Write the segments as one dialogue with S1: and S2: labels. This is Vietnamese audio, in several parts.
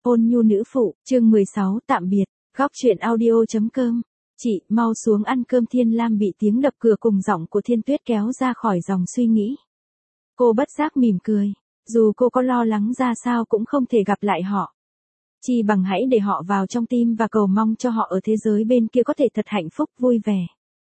S1: Hôn nhu nữ phụ, chương 16, tạm biệt, góc truyện audio.com. Chị, mau xuống ăn cơm. Thiên Lam bị tiếng đập cửa cùng giọng của Thiên Tuyết kéo ra khỏi dòng suy nghĩ. Cô bất giác mỉm cười, dù cô có lo lắng ra sao cũng không thể gặp lại họ. Chi bằng hãy để họ vào trong tim và cầu mong cho họ ở thế giới bên kia có thể thật hạnh phúc vui vẻ.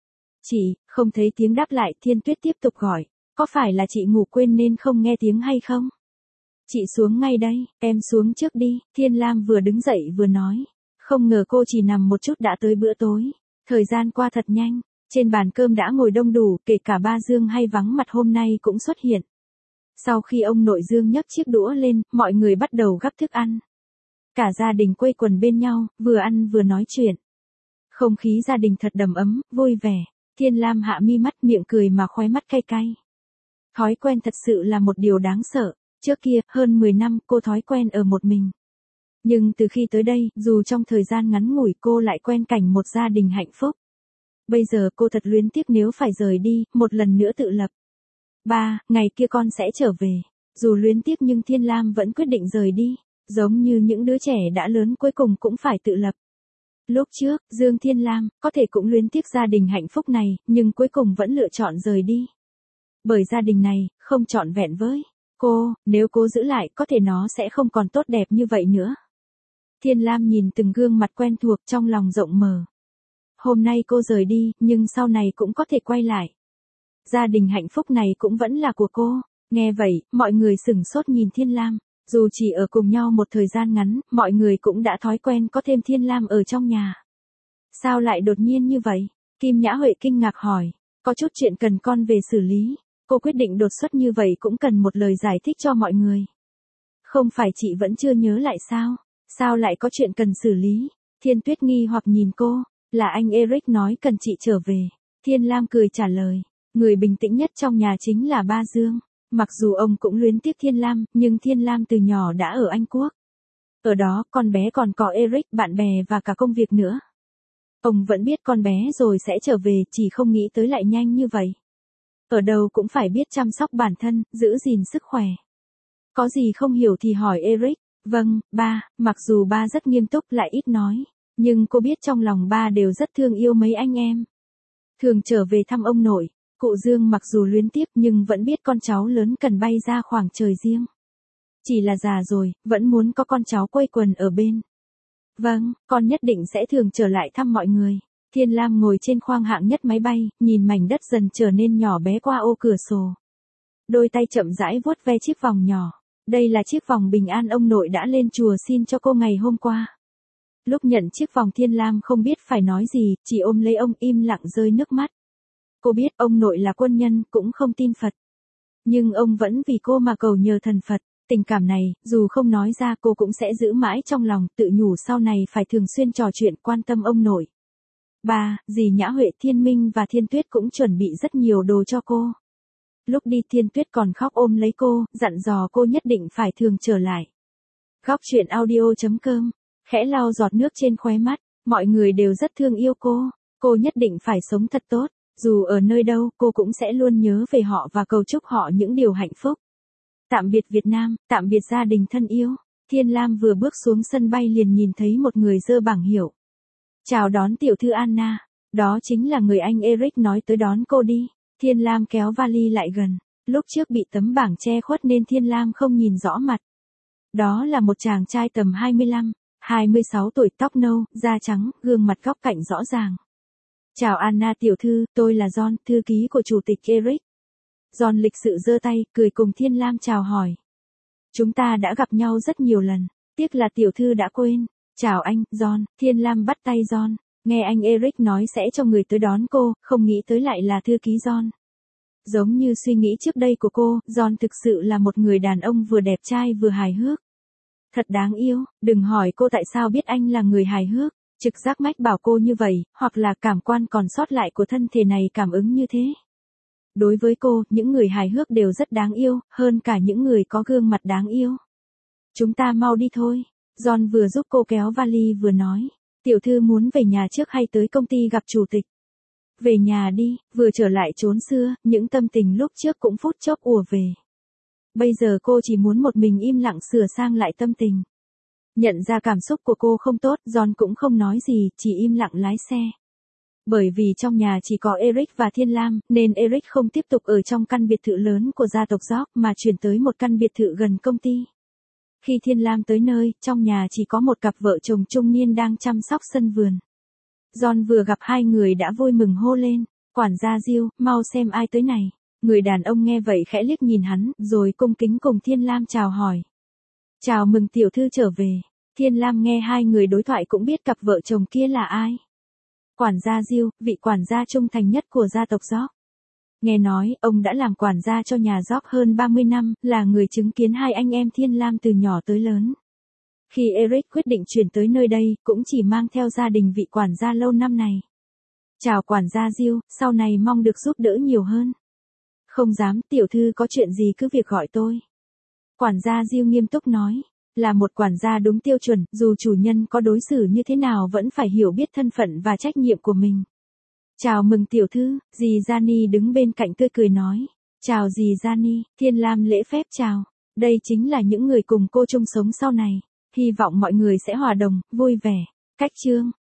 S1: Chị, không thấy tiếng đáp lại. Thiên Tuyết tiếp tục gọi, có phải là chị ngủ quên nên không nghe tiếng hay không? Chị xuống ngay đây, em xuống trước đi. Thiên Lam vừa đứng dậy vừa nói. Không ngờ cô chỉ nằm một chút đã tới bữa tối. Thời gian qua thật nhanh, trên bàn cơm đã ngồi đông đủ, kể cả ba Dương hay vắng mặt hôm nay cũng xuất hiện. Sau khi ông nội Dương nhấc chiếc đũa lên, mọi người bắt đầu gắp thức ăn. Cả gia đình quây quần bên nhau, vừa ăn vừa nói chuyện. Không khí gia đình thật đầm ấm, vui vẻ. Thiên Lam hạ mi mắt, miệng cười mà khóe mắt cay cay. Thói quen thật sự là một điều đáng sợ. Trước kia, hơn 10 năm, cô thói quen ở một mình. Nhưng từ khi tới đây, dù trong thời gian ngắn ngủi cô lại quen cảnh một gia đình hạnh phúc. Bây giờ cô thật luyến tiếc nếu phải rời đi, một lần nữa tự lập. Ba, ngày kia con sẽ trở về. Dù luyến tiếc nhưng Thiên Lam vẫn quyết định rời đi. Giống như những đứa trẻ đã lớn cuối cùng cũng phải tự lập. Lúc trước, Dương Thiên Lam, có thể cũng luyến tiếc gia đình hạnh phúc này, nhưng cuối cùng vẫn lựa chọn rời đi. Bởi gia đình này, không trọn vẹn với cô, nếu cô giữ lại có thể nó sẽ không còn tốt đẹp như vậy nữa. Thiên Lam nhìn từng gương mặt quen thuộc trong lòng rộng mở. Hôm nay cô rời đi, nhưng sau này cũng có thể quay lại. Gia đình hạnh phúc này cũng vẫn là của cô. Nghe vậy, mọi người sửng sốt nhìn Thiên Lam. Dù chỉ ở cùng nhau một thời gian ngắn, mọi người cũng đã thói quen có thêm Thiên Lam ở trong nhà. Sao lại đột nhiên như vậy? Kim Nhã Huệ kinh ngạc hỏi. Có chút chuyện cần con về xử lý. Cô quyết định đột xuất như vậy cũng cần một lời giải thích cho mọi người. Không phải chị vẫn chưa nhớ lại sao? Sao lại có chuyện cần xử lý? Thiên Tuyết nghi hoặc nhìn cô. Là anh Eric nói cần chị trở về. Thiên Lam cười trả lời. Người bình tĩnh nhất trong nhà chính là ba Dương. Mặc dù ông cũng luyến tiếc Thiên Lam, nhưng Thiên Lam từ nhỏ đã ở Anh Quốc. Ở đó, con bé còn có Eric, bạn bè và cả công việc nữa. Ông vẫn biết con bé rồi sẽ trở về, chỉ không nghĩ tới lại nhanh như vậy. Ở đâu cũng phải biết chăm sóc bản thân, giữ gìn sức khỏe. Có gì không hiểu thì hỏi Eric. Vâng, ba. Mặc dù ba rất nghiêm túc lại ít nói, nhưng cô biết trong lòng ba đều rất thương yêu mấy anh em. Thường trở về thăm ông nội. Cụ Dương mặc dù luyến tiếc nhưng vẫn biết con cháu lớn cần bay ra khoảng trời riêng. Chỉ là già rồi, vẫn muốn có con cháu quây quần ở bên. Vâng, con nhất định sẽ thường trở lại thăm mọi người. Thiên Lam ngồi trên khoang hạng nhất máy bay, nhìn mảnh đất dần trở nên nhỏ bé qua ô cửa sổ. Đôi tay chậm rãi vuốt ve chiếc vòng nhỏ. Đây là chiếc vòng bình an ông nội đã lên chùa xin cho cô ngày hôm qua. Lúc nhận chiếc vòng Thiên Lam không biết phải nói gì, chỉ ôm lấy ông im lặng rơi nước mắt. Cô biết ông nội là quân nhân, cũng không tin Phật. Nhưng ông vẫn vì cô mà cầu nhờ thần Phật. Tình cảm này, dù không nói ra cô cũng sẽ giữ mãi trong lòng, tự nhủ sau này phải thường xuyên trò chuyện quan tâm ông nội. Ba, dì Nhã Huệ, Thiên Minh và Thiên Tuyết cũng chuẩn bị rất nhiều đồ cho cô. Lúc đi Thiên Tuyết còn khóc ôm lấy cô, dặn dò cô nhất định phải thường trở lại. Góc truyện audio.com, khẽ lau giọt nước trên khóe mắt, mọi người đều rất thương yêu cô nhất định phải sống thật tốt. Dù ở nơi đâu, cô cũng sẽ luôn nhớ về họ và cầu chúc họ những điều hạnh phúc. Tạm biệt Việt Nam, tạm biệt gia đình thân yêu. Thiên Lam vừa bước xuống sân bay liền nhìn thấy một người giơ bảng hiệu. Chào đón tiểu thư Anna. Đó chính là người anh Eric nói tới đón cô đi. Thiên Lam kéo vali lại gần. Lúc trước bị tấm bảng che khuất nên Thiên Lam không nhìn rõ mặt. Đó là một chàng trai tầm 25, 26 tuổi, tóc nâu, da trắng, gương mặt góc cạnh rõ ràng. Chào Anna tiểu thư, tôi là John, thư ký của chủ tịch Eric. John lịch sự giơ tay, cười cùng Thiên Lam chào hỏi. Chúng ta đã gặp nhau rất nhiều lần, tiếc là tiểu thư đã quên. Chào anh, John. Thiên Lam bắt tay John. Nghe anh Eric nói sẽ cho người tới đón cô, không nghĩ tới lại là thư ký John. Giống như suy nghĩ trước đây của cô, John thực sự là một người đàn ông vừa đẹp trai vừa hài hước. Thật đáng yêu, đừng hỏi cô tại sao biết anh là người hài hước. Trực giác mách bảo cô như vậy, hoặc là cảm quan còn sót lại của thân thể này cảm ứng như thế. Đối với cô, những người hài hước đều rất đáng yêu, hơn cả những người có gương mặt đáng yêu. Chúng ta mau đi thôi. John vừa giúp cô kéo vali vừa nói. Tiểu thư muốn về nhà trước hay tới công ty gặp chủ tịch? Về nhà đi, vừa trở lại chốn xưa, những tâm tình lúc trước cũng phút chốc ùa về. Bây giờ cô chỉ muốn một mình im lặng sửa sang lại tâm tình. Nhận ra cảm xúc của cô không tốt, John cũng không nói gì, chỉ im lặng lái xe. Bởi vì trong nhà chỉ có Eric và Thiên Lam, nên Eric không tiếp tục ở trong căn biệt thự lớn của gia tộc York mà chuyển tới một căn biệt thự gần công ty. Khi Thiên Lam tới nơi, trong nhà chỉ có một cặp vợ chồng trung niên đang chăm sóc sân vườn. John vừa gặp hai người đã vui mừng hô lên, quản gia Jill, mau xem ai tới này. Người đàn ông nghe vậy khẽ liếc nhìn hắn, rồi cung kính cùng Thiên Lam chào hỏi. Chào mừng tiểu thư trở về. Thiên Lam nghe hai người đối thoại cũng biết cặp vợ chồng kia là ai. Quản gia Jill, vị quản gia trung thành nhất của gia tộc York. Nghe nói, ông đã làm quản gia cho nhà York hơn 30 năm, là người chứng kiến hai anh em Thiên Lam từ nhỏ tới lớn. Khi Eric quyết định chuyển tới nơi đây, cũng chỉ mang theo gia đình vị quản gia lâu năm này. Chào quản gia Jill, sau này mong được giúp đỡ nhiều hơn. Không dám, tiểu thư có chuyện gì cứ việc gọi tôi. Quản gia Jill nghiêm túc nói. Là một quản gia đúng tiêu chuẩn, dù chủ nhân có đối xử như thế nào vẫn phải hiểu biết thân phận và trách nhiệm của mình. Chào mừng tiểu thư, dì Gianni đứng bên cạnh tươi cười nói. Chào dì Gianni, Thiên Lam lễ phép chào. Đây chính là những người cùng cô chung sống sau này. Hy vọng mọi người sẽ hòa đồng, vui vẻ. Cách chương.